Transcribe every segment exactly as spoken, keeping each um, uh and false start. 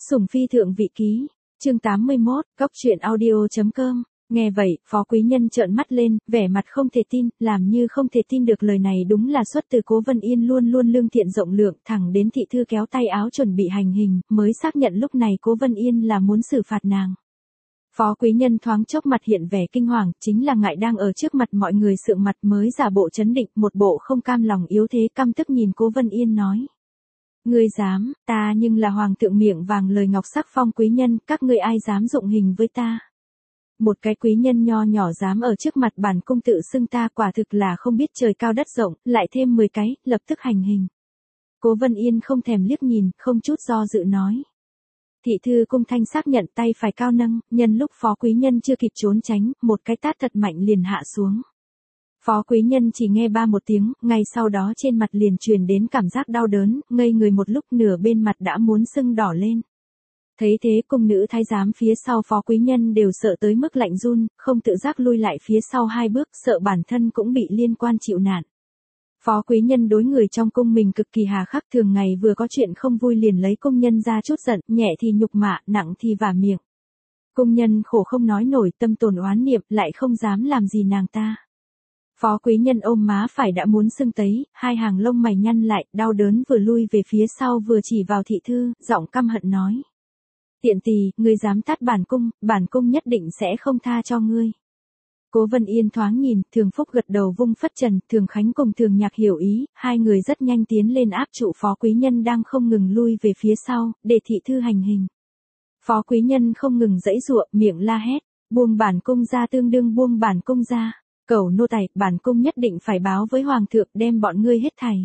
Sủng phi thượng vị ký, chương tám mươi mốt, góc truyện audio chấm com. Nghe vậy, Phó Quý Nhân trợn mắt lên, vẻ mặt không thể tin, làm như không thể tin được lời này đúng là xuất từ Cố Vân Yên luôn luôn lương thiện rộng lượng, thẳng đến thị thư kéo tay áo chuẩn bị hành hình, mới xác nhận lúc này Cố Vân Yên là muốn xử phạt nàng. Phó Quý Nhân thoáng chốc mặt hiện vẻ kinh hoàng, chính là ngại đang ở trước mặt mọi người sượng mặt mới giả bộ trấn định, một bộ không cam lòng yếu thế căm tức nhìn Cố Vân Yên nói. Ngươi dám, ta nhưng là hoàng thượng miệng vàng lời ngọc sắc phong quý nhân, các ngươi ai dám dụng hình với ta. Một cái quý nhân nho nhỏ dám ở trước mặt bản cung tự xưng ta quả thực là không biết trời cao đất rộng, lại thêm mười cái, lập tức hành hình. Cố Vân Yên không thèm liếc nhìn, không chút do dự nói. Thị thư cung thanh xác nhận tay phải cao nâng, nhân lúc Phó Quý Nhân chưa kịp trốn tránh, một cái tát thật mạnh liền hạ xuống. Phó Quý Nhân chỉ nghe ba một tiếng, ngay sau đó trên mặt liền truyền đến cảm giác đau đớn, ngây người một lúc nửa bên mặt đã muốn sưng đỏ lên. Thấy thế cung nữ thái giám phía sau Phó Quý Nhân đều sợ tới mức lạnh run, không tự giác lui lại phía sau hai bước, sợ bản thân cũng bị liên quan chịu nạn. Phó Quý Nhân đối người trong cung mình cực kỳ hà khắc, thường ngày vừa có chuyện không vui liền lấy công nhân ra chút giận, nhẹ thì nhục mạ, nặng thì vả miệng. Công nhân khổ không nói nổi, tâm tồn oán niệm, lại không dám làm gì nàng ta. Phó Quý Nhân ôm má phải đã muốn sưng tấy, hai hàng lông mày nhăn lại, đau đớn vừa lui về phía sau vừa chỉ vào thị thư, giọng căm hận nói. Tiện tỳ, ngươi dám tát bản cung, bản cung nhất định sẽ không tha cho ngươi. Cố Vân Yên thoáng nhìn, Thường Phúc gật đầu vung phất trần, Thường Khánh cùng Thường Nhạc hiểu ý, hai người rất nhanh tiến lên áp trụ Phó Quý Nhân đang không ngừng lui về phía sau, để thị thư hành hình. Phó Quý Nhân không ngừng giãy giụa, miệng la hét, buông bản cung ra, tương đương buông bản cung ra. Cẩu nô tài, bản cung nhất định phải báo với hoàng thượng, đem bọn ngươi hết thảy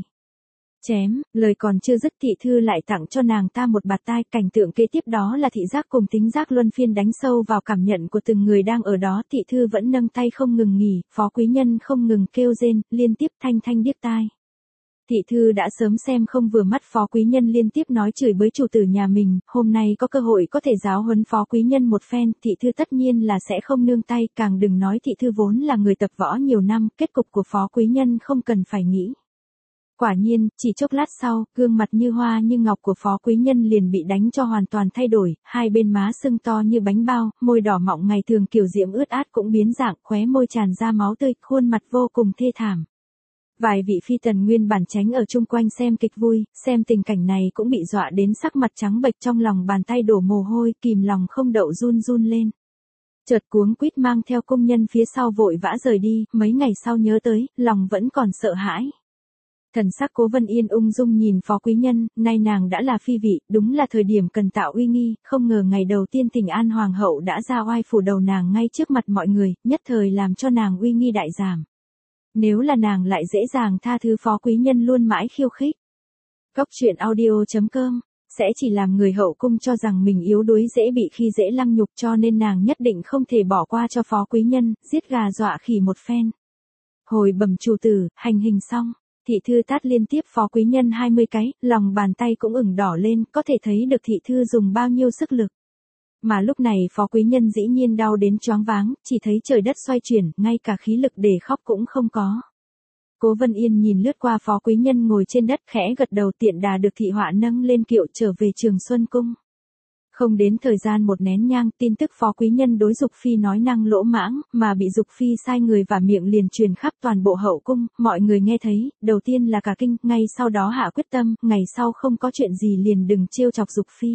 chém. Lời còn chưa dứt, thị thư lại tặng cho nàng ta một bạt tai, cảnh tượng kế tiếp đó là thị giác cùng tính giác luân phiên đánh sâu vào cảm nhận của từng người đang ở đó. Thị thư vẫn nâng tay không ngừng nghỉ, Phó Quý Nhân không ngừng kêu rên, liên tiếp thanh thanh điếc tai. Thị thư đã sớm xem không vừa mắt Phó Quý Nhân liên tiếp nói chửi bới chủ tử nhà mình, hôm nay có cơ hội có thể giáo huấn Phó Quý Nhân một phen, thị thư tất nhiên là sẽ không nương tay, càng đừng nói thị thư vốn là người tập võ nhiều năm, kết cục của Phó Quý Nhân không cần phải nghĩ. Quả nhiên, chỉ chốc lát sau, gương mặt như hoa như ngọc của Phó Quý Nhân liền bị đánh cho hoàn toàn thay đổi, hai bên má sưng to như bánh bao, môi đỏ mọng ngày thường kiểu diễm ướt át cũng biến dạng, khóe môi tràn ra máu tươi, khuôn mặt vô cùng thê thảm. Vài vị phi tần nguyên bản tránh ở chung quanh xem kịch vui, xem tình cảnh này cũng bị dọa đến sắc mặt trắng bệch, trong lòng bàn tay đổ mồ hôi, kìm lòng không đậu run run lên. Chợt cuống quýt mang theo công nhân phía sau vội vã rời đi, mấy ngày sau nhớ tới, lòng vẫn còn sợ hãi. Thần sắc Cố Vân Yên ung dung nhìn Phó Quý Nhân, nay nàng đã là phi vị, đúng là thời điểm cần tạo uy nghi, không ngờ ngày đầu tiên Tình An Hoàng hậu đã ra oai phủ đầu nàng ngay trước mặt mọi người, nhất thời làm cho nàng uy nghi đại giảm. Nếu là nàng lại dễ dàng tha thứ Phó Quý Nhân luôn mãi khiêu khích. Góc truyện audio chấm com, sẽ chỉ làm người hậu cung cho rằng mình yếu đuối dễ bị khi dễ lăng nhục, cho nên nàng nhất định không thể bỏ qua cho Phó Quý Nhân, giết gà dọa khỉ một phen. Hồi bẩm chủ tử, hành hình xong, thị thư tát liên tiếp Phó Quý Nhân hai mươi cái, lòng bàn tay cũng ửng đỏ lên, có thể thấy được thị thư dùng bao nhiêu sức lực. Mà lúc này Phó Quý Nhân dĩ nhiên đau đến choáng váng, chỉ thấy trời đất xoay chuyển, ngay cả khí lực để khóc cũng không có. Cố Vân Yên nhìn lướt qua Phó Quý Nhân ngồi trên đất, khẽ gật đầu, tiện đà được thị họa nâng lên kiệu trở về Trường Xuân Cung. Không đến thời gian một nén nhang, tin tức Phó Quý Nhân đối Dục Phi nói năng lỗ mãng, mà bị Dục Phi sai người và miệng liền truyền khắp toàn bộ hậu cung, mọi người nghe thấy, đầu tiên là cả kinh, ngay sau đó hạ quyết tâm, ngày sau không có chuyện gì liền đừng trêu chọc Dục Phi.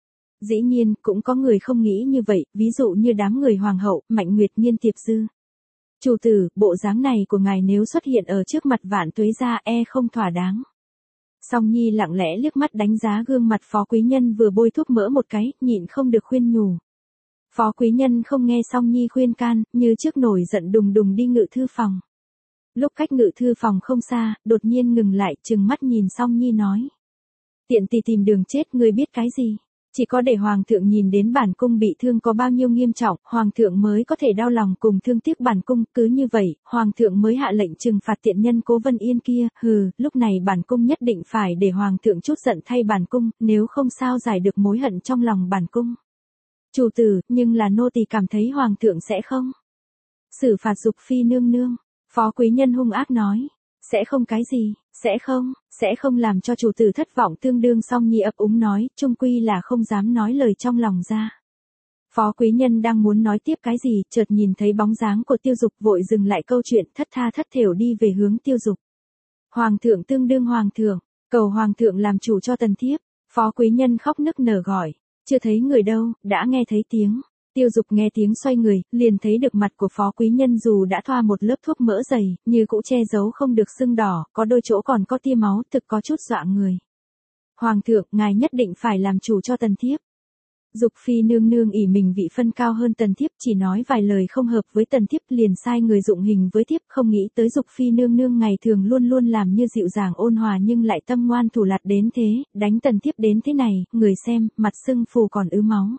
Dĩ nhiên, cũng có người không nghĩ như vậy, ví dụ như đám người hoàng hậu, Mạnh Nguyệt, Nghiên Tiệp Dư. Chủ tử, bộ dáng này của ngài nếu xuất hiện ở trước mặt vạn tuế gia e không thỏa đáng. Song Nhi lặng lẽ liếc mắt đánh giá gương mặt Phó Quý Nhân vừa bôi thuốc mỡ một cái, nhịn không được khuyên nhủ. Phó Quý Nhân không nghe Song Nhi khuyên can, như trước nổi giận đùng đùng đi ngự thư phòng. Lúc cách ngự thư phòng không xa, đột nhiên ngừng lại, trừng mắt nhìn Song Nhi nói. Tiện tỳ tìm đường chết, ngươi biết cái gì? Chỉ có để hoàng thượng nhìn đến bản cung bị thương có bao nhiêu nghiêm trọng, hoàng thượng mới có thể đau lòng cùng thương tiếc bản cung, cứ như vậy, hoàng thượng mới hạ lệnh trừng phạt tiện nhân Cố Vân Yên kia, hừ, lúc này bản cung nhất định phải để hoàng thượng chút giận thay bản cung, nếu không sao giải được mối hận trong lòng bản cung. Chủ tử, nhưng là nô tỳ cảm thấy hoàng thượng sẽ không xử phạt Dục Phi nương nương. Phó Quý Nhân hung ác nói, sẽ không cái gì, Sẽ không, sẽ không làm cho chủ tử thất vọng. Tương đương Song Nhi ấp úng nói, chung quy là không dám nói lời trong lòng ra. Phó quý nhân đang muốn nói tiếp cái gì, chợt nhìn thấy bóng dáng của Tiêu Dục, vội dừng lại câu chuyện, thất tha thất thểu đi về hướng Tiêu Dục. Hoàng thượng, tương đương hoàng thượng, cầu hoàng thượng làm chủ cho tần thiếp. Phó quý nhân khóc nức nở gọi, chưa thấy người đâu, đã nghe thấy tiếng. Tiêu Dục nghe tiếng xoay người, liền thấy được mặt của phó quý nhân dù đã thoa một lớp thuốc mỡ dày, như cũng che giấu không được sưng đỏ, có đôi chỗ còn có tia máu, thực có chút dọa người. Hoàng thượng, ngài nhất định phải làm chủ cho tần thiếp. Dục phi nương nương ỷ mình vị phân cao hơn tần thiếp, chỉ nói vài lời không hợp với tần thiếp liền sai người dụng hình với thiếp, không nghĩ tới Dục phi nương nương ngày thường luôn luôn làm như dịu dàng ôn hòa nhưng lại tâm ngoan thủ lạt đến thế, đánh tần thiếp đến thế này, người xem, mặt sưng phù còn ứ máu.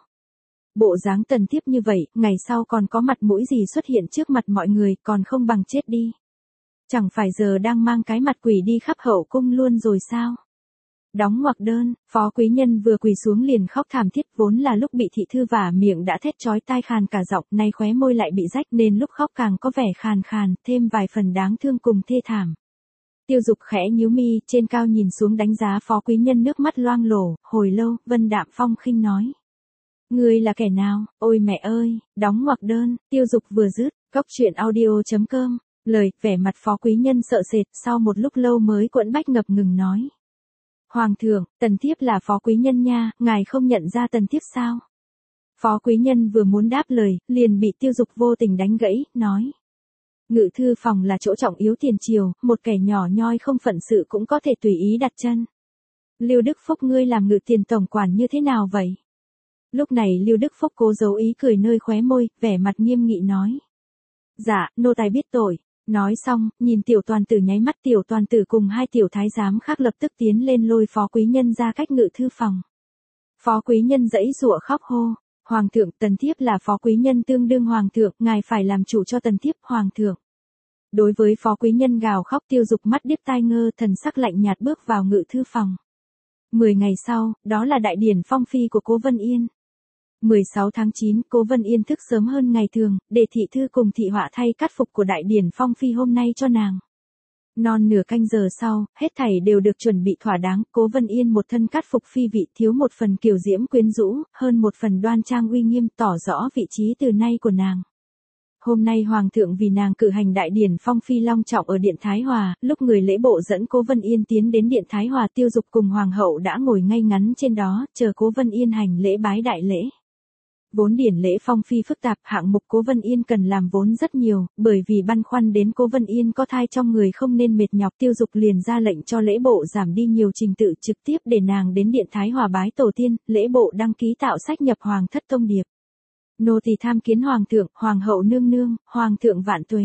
Bộ dáng tần thiếp như vậy, ngày sau còn có mặt mũi gì xuất hiện trước mặt mọi người, còn không bằng chết đi. Chẳng phải giờ đang mang cái mặt quỷ đi khắp hậu cung luôn rồi sao? Đóng ngoặc đơn, phó quý nhân vừa quỳ xuống liền khóc thảm thiết, vốn là lúc bị thị thư vả miệng đã thét chói tai khàn cả giọng, nay khóe môi lại bị rách nên lúc khóc càng có vẻ khàn khàn, thêm vài phần đáng thương cùng thê thảm. Tiêu Dục khẽ nhíu mi, trên cao nhìn xuống đánh giá phó quý nhân, nước mắt loang lổ, hồi lâu, vân đạm phong khinh nói. Ngươi là kẻ nào, ôi mẹ ơi, đóng ngoặc đơn, Tiêu Dục vừa dứt, cốc truyện audio chấm com, lời, vẻ mặt phó quý nhân sợ sệt, sau một lúc lâu mới quẫn bách ngập ngừng nói. Hoàng thượng, tần thiếp là phó quý nhân nha, ngài không nhận ra tần thiếp sao? Phó quý nhân vừa muốn đáp lời, liền bị Tiêu Dục vô tình đánh gãy, nói. Ngự thư phòng là chỗ trọng yếu tiền triều, một kẻ nhỏ nhoi không phận sự cũng có thể tùy ý đặt chân. Lưu Đức Phúc ngươi làm ngự tiền tổng quản như thế nào vậy? Lúc này Lưu Đức Phúc cố giấu ý cười nơi khóe môi, vẻ mặt nghiêm nghị nói. Dạ, nô tài biết tội. Nói xong, nhìn tiểu toàn tử nháy mắt, tiểu toàn tử cùng hai tiểu thái giám khác lập tức tiến lên lôi phó quý nhân ra cách ngự thư phòng. Phó quý nhân giãy giụa khóc hô. Hoàng thượng, tần thiếp là phó quý nhân tương đương hoàng thượng, ngài phải làm chủ cho tần thiếp, hoàng thượng. Đối với phó quý nhân gào khóc, Tiêu Dục mắt điếc tai ngơ, thần sắc lạnh nhạt bước vào ngự thư phòng. Mười ngày sau, đó là đại điển phong phi của Cố Vân Yên. mười sáu tháng chín, Cố Vân Yên thức sớm hơn ngày thường, để thị thư cùng thị họa thay cát phục của đại điển phong phi hôm nay cho nàng. Non nửa canh giờ sau, hết thảy đều được chuẩn bị thỏa đáng, Cố Vân Yên một thân cát phục phi vị, thiếu một phần kiều diễm quyến rũ, hơn một phần đoan trang uy nghiêm, tỏ rõ vị trí từ nay của nàng. Hôm nay Hoàng thượng vì nàng cử hành đại điển phong phi long trọng ở Điện Thái Hòa, lúc người lễ bộ dẫn Cố Vân Yên tiến đến Điện Thái Hòa, Tiêu Dục cùng Hoàng hậu đã ngồi ngay ngắn trên đó, chờ Cố Vân Yên hành lễ bái đại lễ. Vốn điển lễ phong phi phức tạp, hạng mục Cố Vân Yên cần làm vốn rất nhiều, bởi vì băn khoăn đến Cố Vân Yên có thai trong người không nên mệt nhọc, Tiêu Dục liền ra lệnh cho lễ bộ giảm đi nhiều trình tự, trực tiếp để nàng đến Điện Thái Hòa bái tổ tiên, lễ bộ đăng ký tạo sách nhập hoàng thất thông điệp. Nô tỳ tham kiến hoàng thượng, hoàng hậu nương nương, hoàng thượng vạn tuế.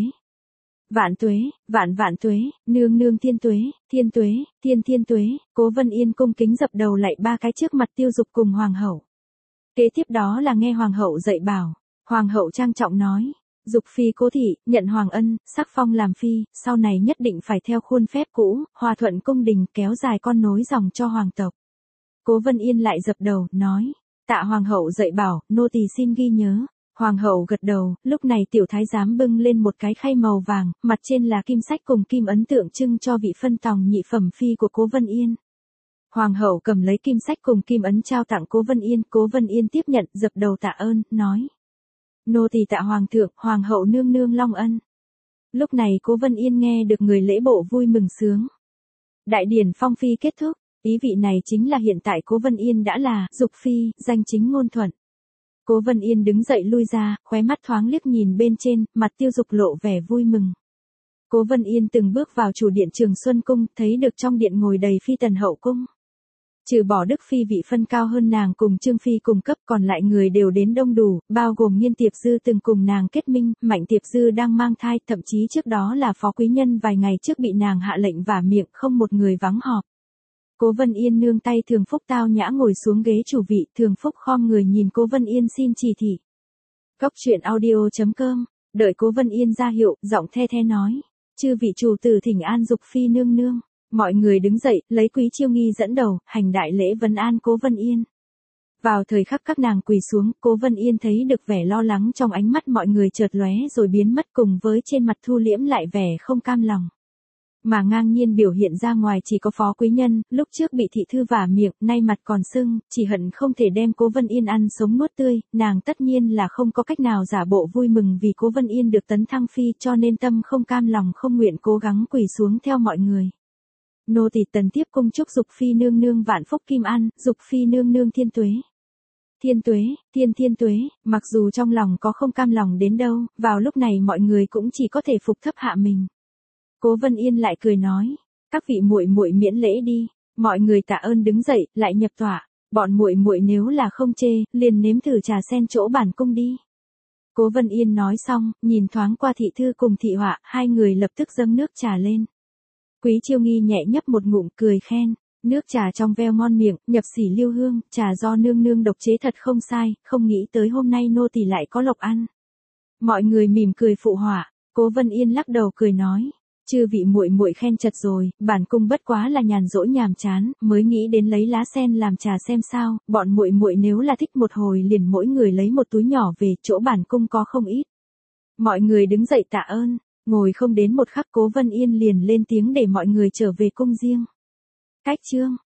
Vạn tuế, vạn vạn tuế, nương nương thiên tuế, thiên tuế, thiên thiên tuế. Cố Vân Yên cung kính dập đầu lạy ba cái trước mặt Tiêu Dục cùng hoàng hậu. Kế tiếp đó là nghe hoàng hậu dạy bảo. Hoàng hậu trang trọng nói, Dục phi Cố thị, nhận hoàng ân, sắc phong làm phi, sau này nhất định phải theo khuôn phép cũ, hòa thuận cung đình, kéo dài con nối dòng cho hoàng tộc. Cố Vân Yên lại dập đầu, nói, tạ hoàng hậu dạy bảo, nô tỳ xin ghi nhớ. Hoàng hậu gật đầu, lúc này tiểu thái giám bưng lên một cái khay màu vàng, mặt trên là kim sách cùng kim ấn tượng trưng cho vị phân tòng nhị phẩm phi của Cố Vân Yên. Hoàng hậu cầm lấy kim sách cùng kim ấn trao tặng Cố Vân Yên, Cố Vân Yên tiếp nhận, dập đầu tạ ơn, nói. Nô tỳ tạ hoàng thượng, hoàng hậu nương nương long ân. Lúc này Cố Vân Yên nghe được người lễ bộ vui mừng sướng. Đại điển phong phi kết thúc, ý vị này chính là hiện tại Cố Vân Yên đã là Dục phi, danh chính ngôn thuận. Cố Vân Yên đứng dậy lui ra, khóe mắt thoáng liếc nhìn bên trên, mặt Tiêu Dục lộ vẻ vui mừng. Cố Vân Yên từng bước vào chủ điện Trường Xuân Cung, thấy được trong điện ngồi đầy phi tần hậu cung. Trừ bỏ Đức phi vị phân cao hơn nàng cùng Trương phi cùng cấp, còn lại người đều đến đông đủ, bao gồm Nghiên Tiệp Dư từng cùng nàng kết minh, Mạnh Tiệp Dư đang mang thai, thậm chí trước đó là phó quý nhân vài ngày trước bị nàng hạ lệnh vả miệng, không một người vắng họp. Cố Vân Yên nương tay Thường Phúc tao nhã ngồi xuống ghế chủ vị, Thường Phúc khom người nhìn Cố Vân Yên xin chỉ thị. Cốc truyện audio chấm com, đợi Cố Vân Yên ra hiệu, giọng the the nói, chư vị chủ tử thỉnh an Dục phi nương nương. Mọi người đứng dậy, lấy Quý Chiêu Nghi dẫn đầu, hành đại lễ vấn an Cố Vân Yên. Vào thời khắc các nàng quỳ xuống, Cố Vân Yên thấy được vẻ lo lắng trong ánh mắt mọi người chợt lóe rồi biến mất, cùng với trên mặt thu liễm lại vẻ không cam lòng. Mà ngang nhiên biểu hiện ra ngoài chỉ có Phó Quý Nhân, lúc trước bị thị thư vả miệng, nay mặt còn sưng, chỉ hận không thể đem Cố Vân Yên ăn sống nuốt tươi, nàng tất nhiên là không có cách nào giả bộ vui mừng vì Cố Vân Yên được tấn thăng phi, cho nên tâm không cam lòng không nguyện cố gắng quỳ xuống theo mọi người. Nô tỳ Tần tiếp cung chúc Dục phi nương nương vạn phúc kim an, Dục phi nương nương thiên tuế. Thiên tuế, thiên thiên tuế, mặc dù trong lòng có không cam lòng đến đâu, vào lúc này mọi người cũng chỉ có thể phục thấp hạ mình. Cố Vân Yên lại cười nói, các vị muội muội miễn lễ đi, mọi người tạ ơn đứng dậy, lại nhập tọa, bọn muội muội nếu là không chê, liền nếm thử trà sen chỗ bản cung đi. Cố Vân Yên nói xong, nhìn thoáng qua thị thư cùng thị họa, hai người lập tức dâng nước trà lên. Quý Chiêu Nghi nhẹ nhấp một ngụm cười khen, nước trà trong veo ngon miệng, nhập xỉ lưu hương, trà do nương nương độc chế thật không sai, không nghĩ tới hôm nay nô tỳ lại có lộc ăn. Mọi người mỉm cười phụ họa, Cố Vân Yên lắc đầu cười nói, chư vị muội muội khen chật rồi, bản cung bất quá là nhàn rỗi nhàm chán, mới nghĩ đến lấy lá sen làm trà xem sao, bọn muội muội nếu là thích một hồi liền mỗi người lấy một túi nhỏ về, chỗ bản cung có không ít. Mọi người đứng dậy tạ ơn, ngồi không đến một khắc Cố Vân Yên liền lên tiếng để mọi người trở về cung riêng. Cách chương